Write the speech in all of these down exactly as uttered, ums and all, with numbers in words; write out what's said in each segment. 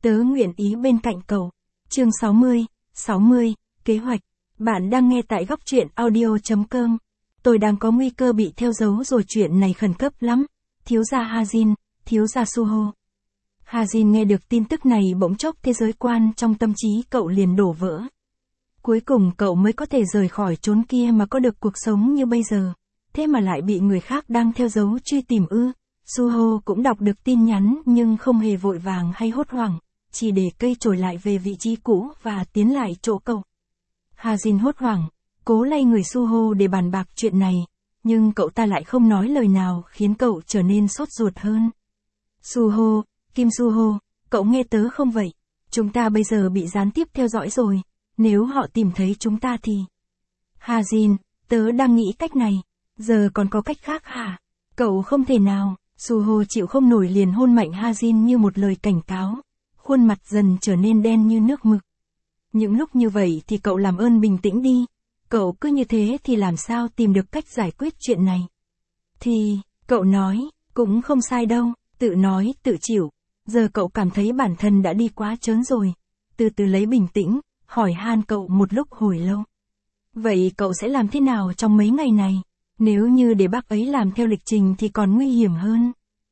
Tớ nguyện ý bên cạnh cậu. Chương sáu mươi, sáu mươi, kế hoạch. Bạn đang nghe tại góc truyện audio chấm com. Tôi đang có nguy cơ bị theo dấu rồi, chuyện này khẩn cấp lắm. Thiếu gia Hajin, thiếu gia Suho. Hajin nghe được tin tức này bỗng chốc thế giới quan trong tâm trí cậu liền đổ vỡ. Cuối cùng cậu mới có thể rời khỏi chốn kia mà có được cuộc sống như bây giờ. Thế mà lại bị người khác đang theo dấu truy tìm ư. Suho cũng đọc được tin nhắn nhưng không hề vội vàng hay hốt hoảng, chỉ để cây trồi lại về vị trí cũ và tiến lại chỗ cậu. Hajin hốt hoảng, cố lay người Suho để bàn bạc chuyện này, nhưng cậu ta lại không nói lời nào khiến cậu trở nên sốt ruột hơn. Suho, Kim Suho, cậu nghe tớ không vậy? Chúng ta bây giờ bị gián tiếp theo dõi rồi, nếu họ tìm thấy chúng ta thì... Hajin, tớ đang nghĩ cách này, giờ còn có cách khác hả? Cậu không thể nào. Suho chịu không nổi liền hôn mạnh Hajin như một lời cảnh cáo, khuôn mặt dần trở nên đen như nước mực. Những lúc như vậy thì cậu làm ơn bình tĩnh đi, cậu cứ như thế thì làm sao tìm được cách giải quyết chuyện này. Thì, cậu nói, cũng không sai đâu, tự nói, tự chịu, giờ cậu cảm thấy bản thân đã đi quá chớn rồi, từ từ lấy bình tĩnh, hỏi han cậu một lúc hồi lâu. Vậy cậu sẽ làm thế nào trong mấy ngày này? Nếu như để bác ấy làm theo lịch trình thì còn nguy hiểm hơn.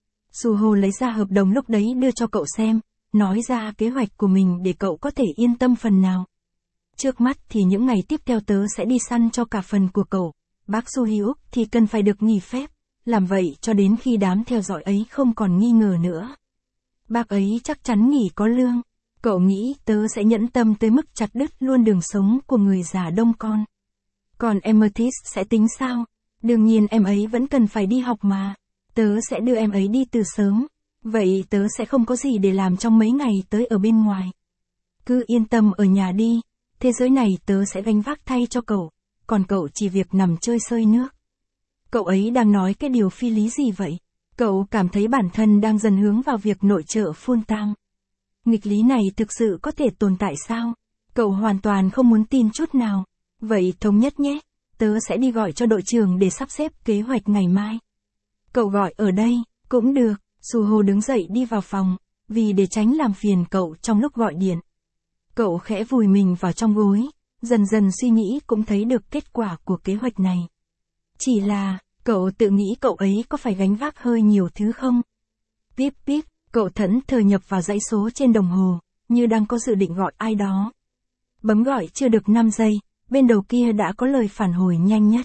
Suho lấy ra hợp đồng lúc đấy đưa cho cậu xem, nói ra kế hoạch của mình để cậu có thể yên tâm phần nào. Trước mắt thì những ngày tiếp theo tớ sẽ đi săn cho cả phần của cậu, bác Suhyuk thì cần phải được nghỉ phép, làm vậy cho đến khi đám theo dõi ấy không còn nghi ngờ nữa. Bác ấy chắc chắn nghỉ có lương, cậu nghĩ tớ sẽ nhẫn tâm tới mức chặt đứt luôn đường sống của người già đông con. Còn Amethyst sẽ tính sao? Đương nhiên em ấy vẫn cần phải đi học mà. Tớ sẽ đưa em ấy đi từ sớm. Vậy tớ sẽ không có gì để làm trong mấy ngày tới ở bên ngoài. Cứ yên tâm ở nhà đi. Thế giới này tớ sẽ gánh vác thay cho cậu. Còn cậu chỉ việc nằm chơi sơi nước. Cậu ấy đang nói cái điều phi lý gì vậy? Cậu cảm thấy bản thân đang dần hướng vào việc nội trợ full time. Nghịch lý này thực sự có thể tồn tại sao? Cậu hoàn toàn không muốn tin chút nào. Vậy thống nhất nhé. Tớ sẽ đi gọi cho đội trưởng để sắp xếp kế hoạch ngày mai. Cậu gọi ở đây, cũng được. Suho đứng dậy đi vào phòng, vì để tránh làm phiền cậu trong lúc gọi điện. Cậu khẽ vùi mình vào trong gối, dần dần suy nghĩ cũng thấy được kết quả của kế hoạch này. Chỉ là, cậu tự nghĩ cậu ấy có phải gánh vác hơi nhiều thứ không? Píp píp, cậu thẫn thờ nhập vào dãy số trên đồng hồ, như đang có dự định gọi ai đó. Bấm gọi chưa được năm giây. Bên đầu kia đã có lời phản hồi nhanh nhất.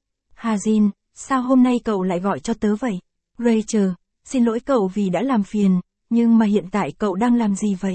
Hajin, sao hôm nay cậu lại gọi cho tớ vậy? Rachel, xin lỗi cậu vì đã làm phiền, nhưng mà hiện tại cậu đang làm gì vậy?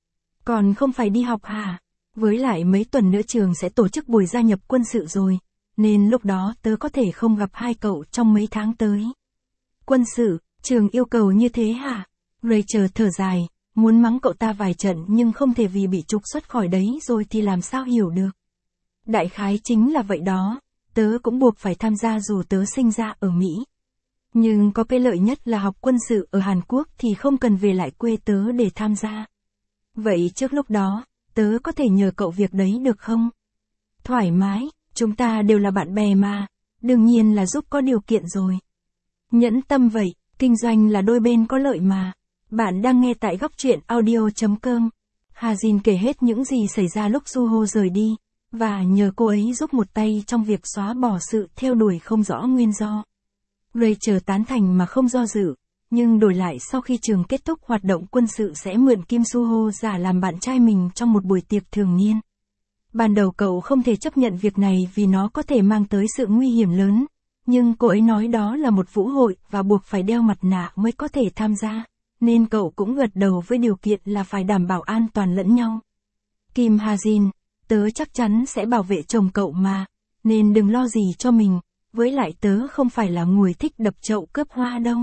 Còn không phải đi học hả? Với lại mấy tuần nữa trường sẽ tổ chức buổi gia nhập quân sự rồi, nên lúc đó tớ có thể không gặp hai cậu trong mấy tháng tới. Quân sự, trường yêu cầu như thế hả? Rachel thở dài, muốn mắng cậu ta vài trận nhưng không thể vì bị trục xuất khỏi đấy rồi thì làm sao hiểu được. Đại khái chính là vậy đó, tớ cũng buộc phải tham gia dù tớ sinh ra ở Mỹ. Nhưng có cái lợi nhất là học quân sự ở Hàn Quốc thì không cần về lại quê tớ để tham gia. Vậy trước lúc đó, tớ có thể nhờ cậu việc đấy được không? Thoải mái, chúng ta đều là bạn bè mà, đương nhiên là giúp có điều kiện rồi. Nhẫn tâm vậy, kinh doanh là đôi bên có lợi mà. Bạn đang nghe tại góc truyện audio chấm com. Hajin kể hết những gì xảy ra lúc Suho rời đi. Và nhờ cô ấy giúp một tay trong việc xóa bỏ sự theo đuổi không rõ nguyên do. Rachel tán thành mà không do dự, nhưng đổi lại sau khi trường kết thúc hoạt động quân sự sẽ mượn Kim Suho giả làm bạn trai mình trong một buổi tiệc thường niên. Ban đầu cậu không thể chấp nhận việc này vì nó có thể mang tới sự nguy hiểm lớn, nhưng cô ấy nói đó là một vũ hội và buộc phải đeo mặt nạ mới có thể tham gia, nên cậu cũng gật đầu với điều kiện là phải đảm bảo an toàn lẫn nhau. Kim Hajin, tớ chắc chắn sẽ bảo vệ chồng cậu mà, nên đừng lo gì cho mình, với lại tớ không phải là người thích đập chậu cướp hoa đâu.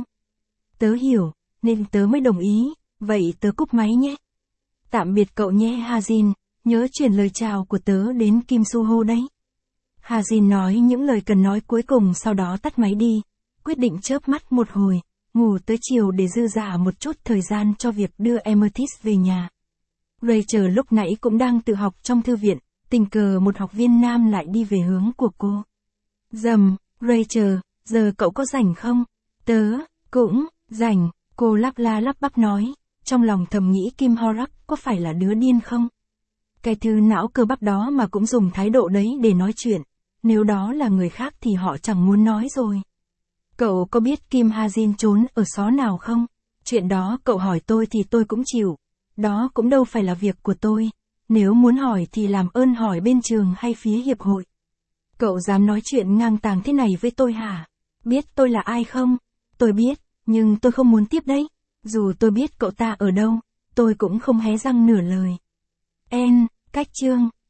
Tớ hiểu, nên tớ mới đồng ý, vậy tớ cúp máy nhé. Tạm biệt cậu nhé Hajin, nhớ truyền lời chào của tớ đến Kim Suho đấy. Hajin nói những lời cần nói cuối cùng sau đó tắt máy đi, quyết định chớp mắt một hồi, ngủ tới chiều để dư dả một chút thời gian cho việc đưa Amethyst về nhà. Rachel lúc nãy cũng đang tự học trong thư viện, tình cờ một học viên nam lại đi về hướng của cô. Dầm, Rachel, giờ cậu có rảnh không? Tớ, cũng, rảnh, cô lắp la lắp bắp nói, trong lòng thầm nghĩ Kim Horak có phải là đứa điên không? Cái thứ não cơ bắp đó mà cũng dùng thái độ đấy để nói chuyện, nếu đó là người khác thì họ chẳng muốn nói rồi. Cậu có biết Kim Ha-jin trốn ở xó nào không? Chuyện đó cậu hỏi tôi thì tôi cũng chịu. Đó cũng đâu phải là việc của tôi. Nếu muốn hỏi thì làm ơn hỏi bên trường hay phía hiệp hội. Cậu dám nói chuyện ngang tàng thế này với tôi hả? Biết tôi là ai không? Tôi biết, nhưng tôi không muốn tiếp đấy. Dù tôi biết cậu ta ở đâu, tôi cũng không hé răng nửa lời. En, cách chương.